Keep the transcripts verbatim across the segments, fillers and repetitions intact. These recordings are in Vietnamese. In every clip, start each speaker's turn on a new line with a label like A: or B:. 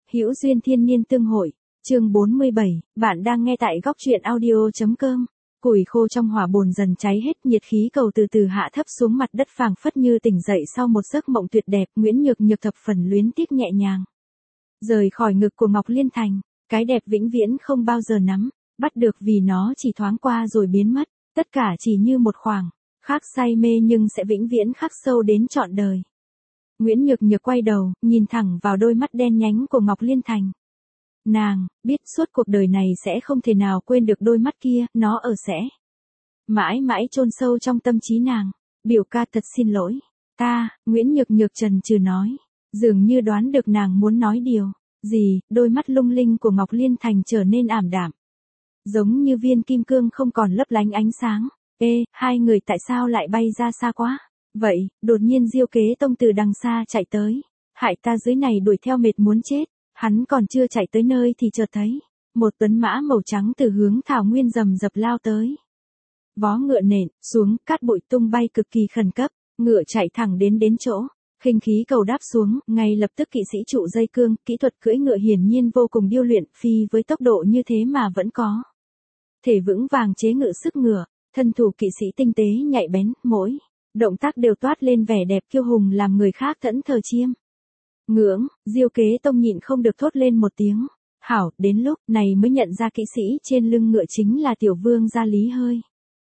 A: Hữu duyên thiên niên tương hội, chương bốn mươi bảy, bạn đang nghe tại góc truyện audio.com. Củi khô trong hỏa bồn dần cháy hết, nhiệt khí cầu từ từ hạ thấp xuống mặt đất, phảng phất như tỉnh dậy sau một giấc mộng tuyệt đẹp. Nguyễn Nhược Nhược thập phần luyến tiếc nhẹ nhàng rời khỏi ngực của Ngọc Liên Thành, cái đẹp vĩnh viễn không bao giờ nắm bắt được, vì nó chỉ thoáng qua rồi biến mất, tất cả chỉ như một khoảng khắc say mê nhưng sẽ vĩnh viễn khắc sâu đến trọn đời. Nguyễn Nhược Nhược quay đầu, nhìn thẳng vào đôi mắt đen nhánh của Ngọc Liên Thành. Nàng biết suốt cuộc đời này sẽ không thể nào quên được đôi mắt kia, nó ở sẽ mãi mãi chôn sâu trong tâm trí nàng. Biểu ca thật xin lỗi, ta, Nguyễn Nhược Nhược chần chừ nói, dường như đoán được nàng muốn nói điều gì, đôi mắt lung linh của Ngọc Liên Thành trở nên ảm đạm, giống như viên kim cương không còn lấp lánh ánh sáng. Ê, hai người tại sao lại bay ra xa quá vậy? Đột nhiên Diêu Kế Tông từ đằng xa chạy tới, hại ta dưới này đuổi theo mệt muốn chết. Hắn còn chưa chạy tới nơi thì chợt thấy một tuấn mã màu trắng từ hướng thảo nguyên rầm rập lao tới. Vó ngựa nện xuống, cát bụi tung bay cực kỳ khẩn cấp, ngựa chạy thẳng đến đến chỗ, khinh khí cầu đáp xuống, ngay lập tức kỵ sĩ trụ dây cương, kỹ thuật cưỡi ngựa hiển nhiên vô cùng điêu luyện, phi với tốc độ như thế mà vẫn có thể vững vàng chế ngự sức ngựa, thân thủ kỵ sĩ tinh tế nhạy bén, mỗi động tác đều toát lên vẻ đẹp kiêu hùng làm người khác thẫn thờ chiêm ngưỡng. Diêu Kế Tông nhịn không được thốt lên một tiếng hảo, đến lúc này mới nhận ra kỵ sĩ trên lưng ngựa chính là tiểu vương gia Lý Hơi.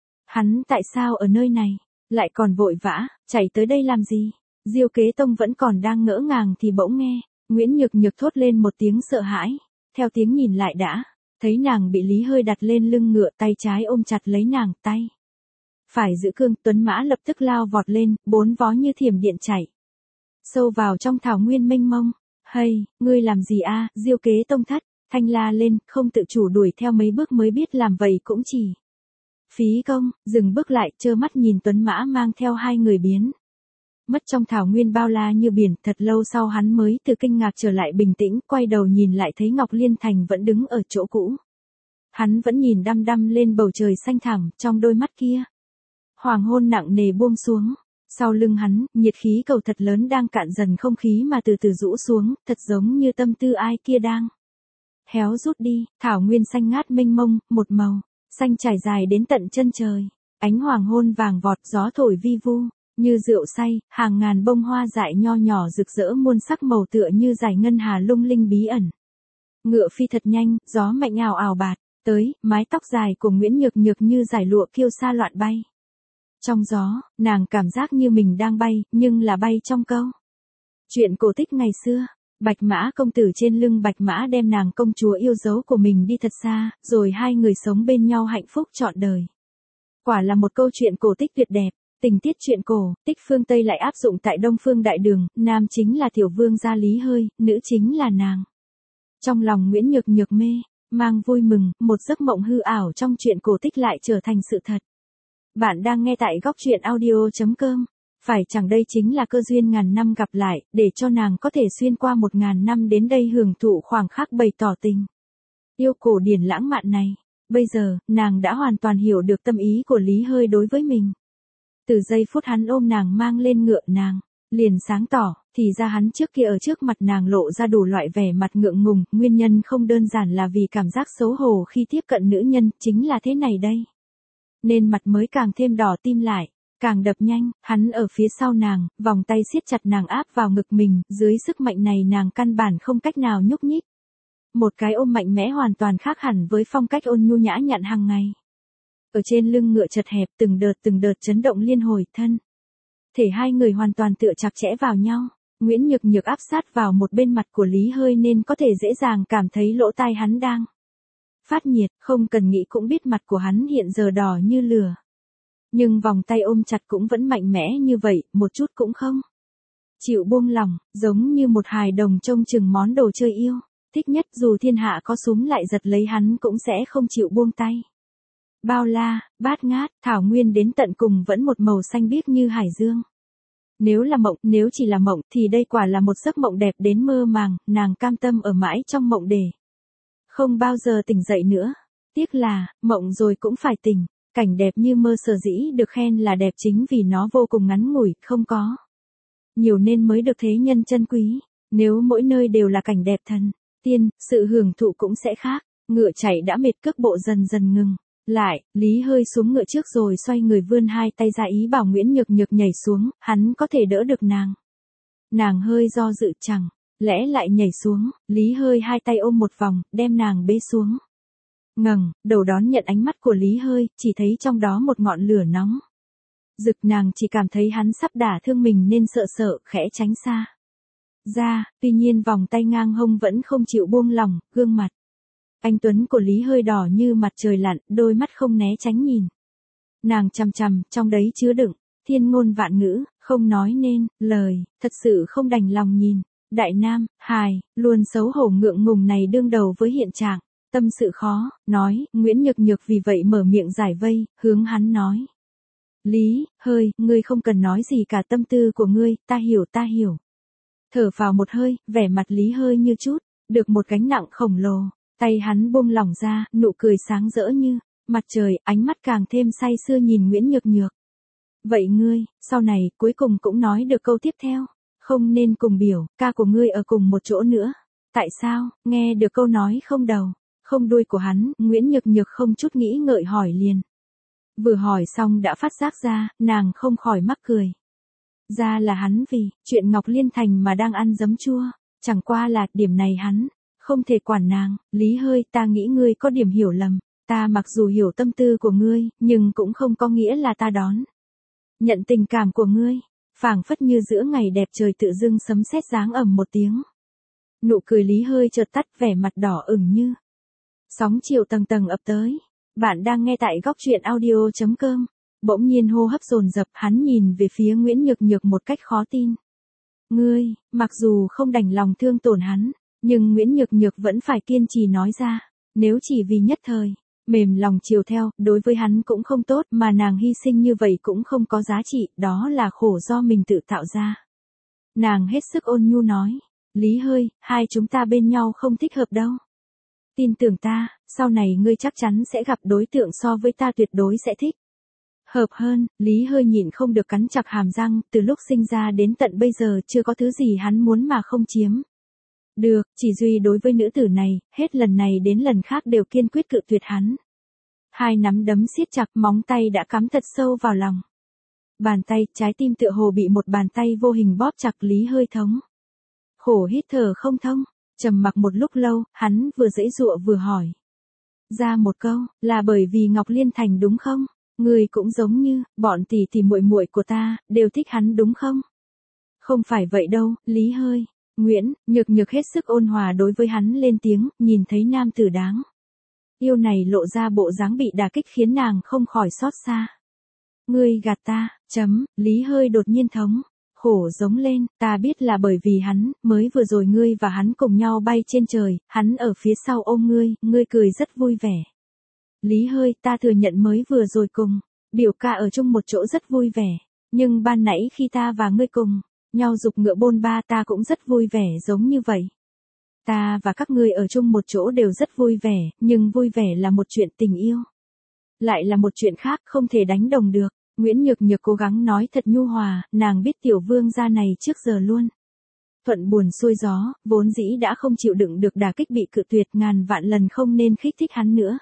A: Hắn tại sao ở nơi này, lại còn vội vã chạy tới đây làm gì? Diêu Kế Tông vẫn còn đang ngỡ ngàng thì bỗng nghe Nguyễn Nhược Nhược thốt lên một tiếng sợ hãi, theo tiếng nhìn lại đã thấy nàng bị Lý Hơi đặt lên lưng ngựa, tay trái ôm chặt lấy nàng, tay phải giữ cương. Tuấn mã lập tức lao vọt lên, bốn vó như thiểm điện chạy sâu vào trong thảo nguyên mênh mông. Hay, ngươi làm gì a? Diêu Kế Tông thất thanh la lên, không tự chủ đuổi theo mấy bước mới biết làm vậy cũng chỉ phí công, dừng bước lại, trơ mắt nhìn tuấn mã mang theo hai người biến mất trong thảo nguyên bao la như biển. Thật lâu sau hắn mới từ kinh ngạc trở lại bình tĩnh, quay đầu nhìn lại thấy Ngọc Liên Thành vẫn đứng ở chỗ cũ. Hắn vẫn nhìn đăm đăm lên bầu trời xanh thẳm, trong đôi mắt kia hoàng hôn nặng nề buông xuống. Sau lưng hắn, nhiệt khí cầu thật lớn đang cạn dần không khí mà từ từ rũ xuống, thật giống như tâm tư ai kia đang héo rút đi. Thảo nguyên xanh ngát mênh mông, một màu xanh trải dài đến tận chân trời. Ánh hoàng hôn vàng vọt, gió thổi vi vu như rượu say, hàng ngàn bông hoa dại nho nhỏ rực rỡ muôn sắc màu tựa như dải ngân hà lung linh bí ẩn. Ngựa phi thật nhanh, gió mạnh ào ào bạt tới, mái tóc dài của Nguyễn Nhược Nhược như dải lụa kiêu sa loạn bay. Trong gió, nàng cảm giác như mình đang bay, nhưng là bay trong câu chuyện cổ tích ngày xưa. Bạch Mã công tử trên lưng Bạch Mã đem nàng công chúa yêu dấu của mình đi thật xa, rồi hai người sống bên nhau hạnh phúc trọn đời. Quả là một câu chuyện cổ tích tuyệt đẹp. Tình tiết truyện cổ tích phương Tây lại áp dụng tại Đông phương đại đường, nam chính là tiểu vương gia Lý Hơi, nữ chính là nàng. Trong lòng Nguyễn Nhược Nhược mê mang vui mừng, một giấc mộng hư ảo trong truyện cổ tích lại trở thành sự thật. Bạn đang nghe tại góc truyện audio.com. Phải chẳng đây chính là cơ duyên ngàn năm gặp lại, để cho nàng có thể xuyên qua một ngàn năm đến đây hưởng thụ khoảng khắc bày tỏ tình yêu cổ điển lãng mạn này. Bây giờ, nàng đã hoàn toàn hiểu được tâm ý của Lý Hơi đối với mình. Từ giây phút hắn ôm nàng mang lên ngựa, nàng liền sáng tỏ, thì ra hắn trước kia ở trước mặt nàng lộ ra đủ loại vẻ mặt ngượng ngùng, nguyên nhân không đơn giản là vì cảm giác xấu hổ khi tiếp cận nữ nhân, chính là thế này đây. Nên mặt mới càng thêm đỏ tim lại, càng đập nhanh. Hắn ở phía sau nàng, vòng tay siết chặt nàng áp vào ngực mình, dưới sức mạnh này nàng căn bản không cách nào nhúc nhích. Một cái ôm mạnh mẽ hoàn toàn khác hẳn với phong cách ôn nhu nhã nhặn hàng ngày. Ở trên lưng ngựa chật hẹp, từng đợt từng đợt chấn động liên hồi, thân thể hai người hoàn toàn tựa chặt chẽ vào nhau. Nguyễn Nhược Nhược áp sát vào một bên mặt của Lý Hơi nên có thể dễ dàng cảm thấy lỗ tai hắn đang phát nhiệt, không cần nghĩ cũng biết mặt của hắn hiện giờ đỏ như lửa. Nhưng vòng tay ôm chặt cũng vẫn mạnh mẽ như vậy, một chút cũng không chịu buông lỏng, giống như một hài đồng trông chừng món đồ chơi yêu thích nhất, dù thiên hạ có súm lại giật lấy hắn cũng sẽ không chịu buông tay. Bao la, bát ngát, thảo nguyên đến tận cùng vẫn một màu xanh biếc như hải dương. Nếu là mộng, nếu chỉ là mộng, thì đây quả là một giấc mộng đẹp đến mơ màng, nàng cam tâm ở mãi trong mộng để không bao giờ tỉnh dậy nữa. Tiếc là, mộng rồi cũng phải tỉnh. Cảnh đẹp như mơ sở dĩ được khen là đẹp chính vì nó vô cùng ngắn ngủi, không có nhiều nên mới được thế nhân trân quý. Nếu mỗi nơi đều là cảnh đẹp thần tiên, sự hưởng thụ cũng sẽ khác. Ngựa chạy đã mệt cước bộ dần dần ngừng. Lại, Lý hơi xuống ngựa trước rồi xoay người vươn hai tay ra ý bảo Nguyễn Nhược Nhược nhảy xuống, hắn có thể đỡ được nàng. Nàng hơi do dự chẳng, lẽ lại nhảy xuống, Lý hơi hai tay ôm một vòng, đem nàng bế xuống. Ngẩng đầu đón nhận ánh mắt của Lý hơi, chỉ thấy trong đó một ngọn lửa nóng. Rực nàng chỉ cảm thấy hắn sắp đả thương mình nên sợ sợ, khẽ tránh xa. Ra, tuy nhiên vòng tay ngang hông vẫn không chịu buông lỏng, gương mặt. Anh tuấn của Lý hơi đỏ như mặt trời lặn, đôi mắt không né tránh nhìn. Nàng chằm chằm, trong đấy chứa đựng, thiên ngôn vạn ngữ, không nói nên, lời, thật sự không đành lòng nhìn. Đại nam, hài, luôn xấu hổ ngượng ngùng này đương đầu với hiện trạng, tâm sự khó, nói, Nguyễn Nhược Nhược vì vậy mở miệng giải vây, hướng hắn nói. Lý, hơi, ngươi không cần nói gì cả tâm tư của ngươi, ta hiểu ta hiểu. Thở vào một hơi, vẻ mặt Lý hơi như chút, được một gánh nặng khổng lồ, tay hắn buông lỏng ra, nụ cười sáng rỡ như mặt trời, ánh mắt càng thêm say sưa nhìn Nguyễn Nhược Nhược. Vậy ngươi, sau này, cuối cùng cũng nói được câu tiếp theo, không nên cùng biểu, ca của ngươi ở cùng một chỗ nữa. Tại sao, nghe được câu nói không đầu, không đuôi của hắn, Nguyễn Nhược Nhược không chút nghĩ ngợi hỏi liền. Vừa hỏi xong đã phát giác ra, nàng không khỏi mắc cười. Ra là hắn vì, chuyện Ngọc Liên Thành mà đang ăn giấm chua, chẳng qua là, điểm này hắn, không thể quản nàng. Lý hơi, ta nghĩ ngươi có điểm hiểu lầm, ta mặc dù hiểu tâm tư của ngươi, nhưng cũng không có nghĩa là ta đón nhận tình cảm của ngươi. Phảng phất như giữa ngày đẹp trời tự dưng sấm sét giáng ầm một tiếng. Nụ cười Lý hơi chợt tắt, vẻ mặt đỏ ửng như sóng chiều tầng tầng ập tới. Bạn đang nghe tại góc truyện audio chấm com. Bỗng nhiên hô hấp dồn dập, hắn nhìn về phía Nguyễn Nhược Nhược một cách khó tin. Ngươi, mặc dù không đành lòng thương tổn hắn, nhưng Nguyễn Nhược Nhược vẫn phải kiên trì nói ra, nếu chỉ vì nhất thời, mềm lòng chiều theo, đối với hắn cũng không tốt, mà nàng hy sinh như vậy cũng không có giá trị, đó là khổ do mình tự tạo ra. Nàng hết sức ôn nhu nói, Lý hơi, hai chúng ta bên nhau không thích hợp đâu. Tin tưởng ta, sau này ngươi chắc chắn sẽ gặp đối tượng so với ta tuyệt đối sẽ thích hợp hơn. Lý hơi nhịn không được cắn chặt hàm răng, từ lúc sinh ra đến tận bây giờ chưa có thứ gì hắn muốn mà không chiếm được, chỉ duy đối với nữ tử này, hết lần này đến lần khác đều kiên quyết cự tuyệt hắn. Hai nắm đấm siết chặt, móng tay đã cắm thật sâu vào lòng bàn tay, trái tim tựa hồ bị một bàn tay vô hình bóp chặt. Lý hơi thống khổ hít thở không thông, trầm mặc một lúc lâu, hắn vừa giãy giụa vừa hỏi ra một câu, là bởi vì Ngọc Liên Thành đúng không? Ngươi cũng giống như bọn tỷ tỷ muội muội của ta, đều thích hắn đúng không? Không phải vậy đâu, Lý hơi. Nguyễn Nhược Nhược hết sức ôn hòa đối với hắn lên tiếng, nhìn thấy nam tử đáng yêu này lộ ra bộ dáng bị đả kích khiến nàng không khỏi xót xa. Ngươi gạt ta, chấm, Lý hơi đột nhiên thống khổ giống lên, ta biết là bởi vì hắn, mới vừa rồi ngươi và hắn cùng nhau bay trên trời, hắn ở phía sau ôm ngươi, ngươi cười rất vui vẻ. Lý hơi, ta thừa nhận mới vừa rồi cùng biểu ca ở chung một chỗ rất vui vẻ, nhưng ban nãy khi ta và ngươi cùng nhau giục ngựa bôn ba ta cũng rất vui vẻ giống như vậy. Ta và các ngươi ở chung một chỗ đều rất vui vẻ, nhưng vui vẻ là một chuyện, tình yêu lại là một chuyện khác, không thể đánh đồng được. Nguyễn Nhược Nhược cố gắng nói thật nhu hòa, nàng biết tiểu vương gia này trước giờ luôn thuận buồn xuôi gió, vốn dĩ đã không chịu đựng được đả kích bị cự tuyệt, ngàn vạn lần không nên khích thích hắn nữa.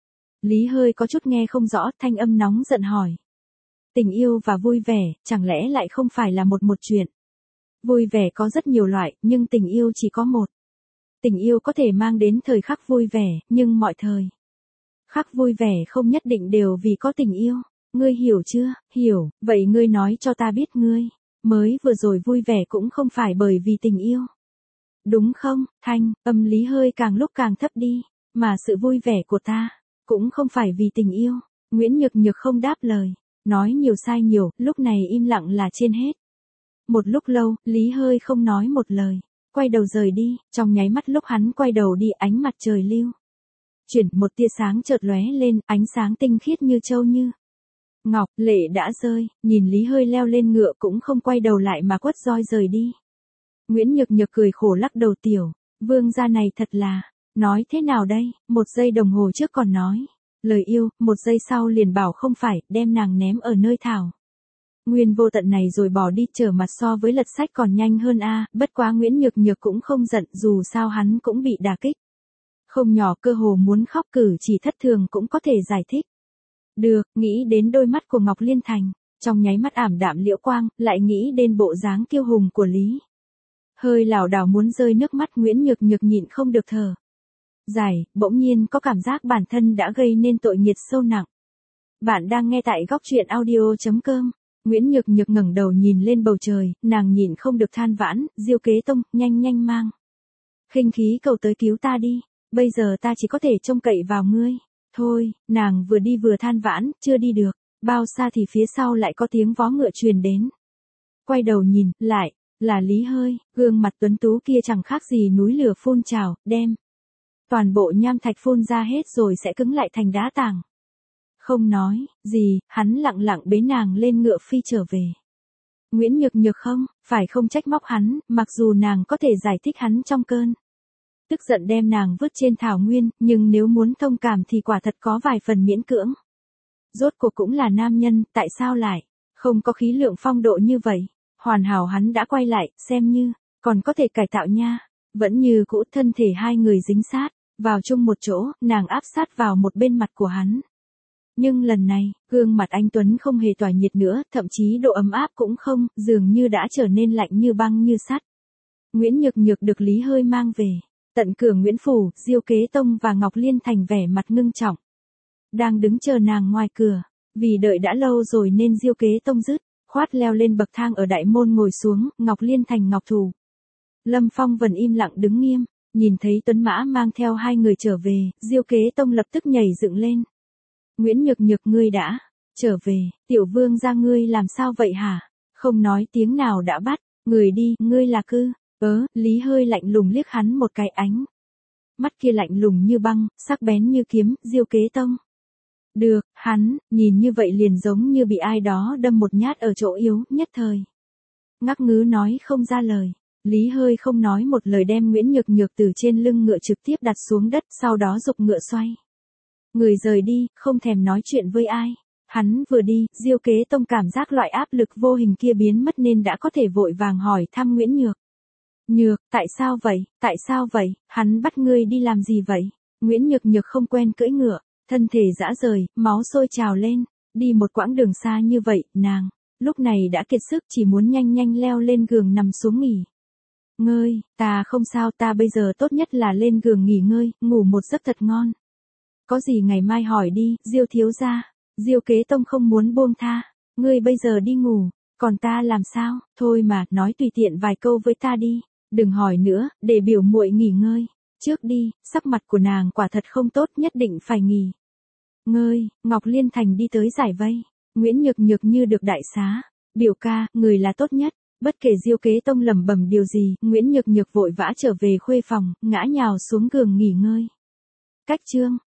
A: Lý hơi có chút nghe không rõ, thanh âm nóng giận hỏi. Tình yêu và vui vẻ, chẳng lẽ lại không phải là một một chuyện? Vui vẻ có rất nhiều loại, nhưng tình yêu chỉ có một. Tình yêu có thể mang đến thời khắc vui vẻ, nhưng mọi thời khắc vui vẻ không nhất định đều vì có tình yêu. Ngươi hiểu chưa? Hiểu, vậy ngươi nói cho ta biết ngươi mới vừa rồi vui vẻ cũng không phải bởi vì tình yêu. Đúng không? Thanh âm Lý hơi càng lúc càng thấp đi, mà sự vui vẻ của ta cũng không phải vì tình yêu. Nguyễn Nhược Nhược không đáp lời, nói nhiều sai nhiều, lúc này im lặng là trên hết. Một lúc lâu, Lý hơi không nói một lời, quay đầu rời đi, trong nháy mắt lúc hắn quay đầu đi, ánh mặt trời lưu chuyển, một tia sáng chợt lóe lên, ánh sáng tinh khiết như châu như ngọc. Lệ đã rơi, nhìn Lý hơi leo lên ngựa cũng không quay đầu lại mà quất roi rời đi. Nguyễn Nhược Nhược cười khổ lắc đầu, tiểu vương gia này thật là, nói thế nào đây, một giây đồng hồ trước còn nói lời yêu, một giây sau liền bảo không phải, đem nàng ném ở nơi thảo Nguyên vô tận này rồi bỏ đi, trở mặt so với lật sách còn nhanh hơn a, bất quá Nguyễn Nhược Nhược cũng không giận, dù sao hắn cũng bị đả kích. Không nhỏ, cơ hồ muốn khóc, cử chỉ thất thường cũng có thể giải thích. Được, nghĩ đến đôi mắt của Ngọc Liên Thành, trong nháy mắt ảm đạm liễu quang, lại nghĩ đến bộ dáng kiêu hùng của Lý. Hơi lảo đảo muốn rơi nước mắt, Nguyễn Nhược Nhược nhịn không được thở dài, bỗng nhiên có cảm giác bản thân đã gây nên tội nghiệt sâu nặng. Bạn đang nghe tại góc truyện audio chấm com. Nguyễn Nhược Nhược ngẩng đầu nhìn lên bầu trời, nàng nhịn không được than vãn, Diêu Kế Tông, nhanh nhanh mang khinh khí cầu tới cứu ta đi, bây giờ ta chỉ có thể trông cậy vào ngươi. Thôi, nàng vừa đi vừa than vãn, chưa đi được, bao xa thì phía sau lại có tiếng vó ngựa truyền đến. Quay đầu nhìn, lại, là Lý Hơi, gương mặt tuấn tú kia chẳng khác gì núi lửa phun trào, đem toàn bộ nham thạch phun ra hết rồi sẽ cứng lại thành đá tảng. Không nói gì, hắn lặng lặng bế nàng lên ngựa phi trở về. Nguyễn Nhược Nhược không, phải không trách móc hắn, mặc dù nàng có thể giải thích hắn trong cơn tức giận đem nàng vứt trên thảo nguyên, nhưng nếu muốn thông cảm thì quả thật có vài phần miễn cưỡng. Rốt cuộc cũng là nam nhân, tại sao lại không có khí lượng phong độ như vậy? Hoàn hảo hắn đã quay lại, xem như còn có thể cải tạo nha. Vẫn như cũ, thân thể hai người dính sát vào chung một chỗ, nàng áp sát vào một bên mặt của hắn. Nhưng lần này, gương mặt anh tuấn không hề tỏa nhiệt nữa, thậm chí độ ấm áp cũng không, dường như đã trở nên lạnh như băng như sắt. Nguyễn Nhược Nhược được Lý Hơi mang về tận cửa Nguyễn phủ, Diêu Kế Tông và Ngọc Liên Thành vẻ mặt ngưng trọng, đang đứng chờ nàng ngoài cửa. Vì đợi đã lâu rồi nên Diêu Kế Tông dứt khoát leo lên bậc thang ở đại môn ngồi xuống. Ngọc Liên Thành, Ngọc Thủ, Lâm Phong Vân im lặng đứng nghiêm, nhìn thấy tuấn mã mang theo hai người trở về, Diêu Kế Tông lập tức nhảy dựng lên. Nguyễn Nhược Nhược, ngươi đã trở về, tiểu vương gia ngươi làm sao vậy hả? Không nói tiếng nào đã bắt người đi, ngươi là cư ớ? Lý Hơi lạnh lùng liếc hắn một cái, ánh mắt kia lạnh lùng như băng, sắc bén như kiếm. Diêu Kế Tông được, hắn nhìn như vậy liền giống như bị ai đó đâm một nhát ở chỗ yếu, nhất thời ngắc ngứ nói không ra lời. Lý Hơi không nói một lời đem Nguyễn Nhược Nhược từ trên lưng ngựa trực tiếp đặt xuống đất, sau đó giục ngựa xoay người rời đi, không thèm nói chuyện với ai. Hắn vừa đi, Diêu Kế Tông cảm giác loại áp lực vô hình kia biến mất nên đã có thể vội vàng hỏi thăm Nguyễn Nhược Nhược, tại sao vậy, tại sao vậy, hắn bắt ngươi đi làm gì vậy? Nguyễn Nhược Nhược không quen cưỡi ngựa, thân thể rã rời, máu sôi trào lên, đi một quãng đường xa như vậy, nàng lúc này đã kiệt sức, chỉ muốn nhanh nhanh leo lên giường nằm xuống nghỉ ngơi. Ta không sao, ta bây giờ tốt nhất là lên giường nghỉ ngơi, ngủ một giấc thật ngon. Có gì ngày mai hỏi đi, Diêu thiếu gia. Diêu Kế Tông không muốn buông tha. Ngươi bây giờ đi ngủ, còn ta làm sao? Thôi mà, nói tùy tiện vài câu với ta đi, đừng hỏi nữa, để biểu muội nghỉ ngơi trước đi. Sắc mặt của nàng quả thật không tốt, nhất định phải nghỉ ngơi. Ngọc Liên Thành đi tới giải vây. Nguyễn Nhược Nhược như được đại xá. Biểu ca, người là tốt nhất. Bất kể Diêu Kế Tông lẩm bẩm điều gì, Nguyễn Nhược Nhược vội vã trở về khuê phòng, ngã nhào xuống giường nghỉ ngơi. Cách chương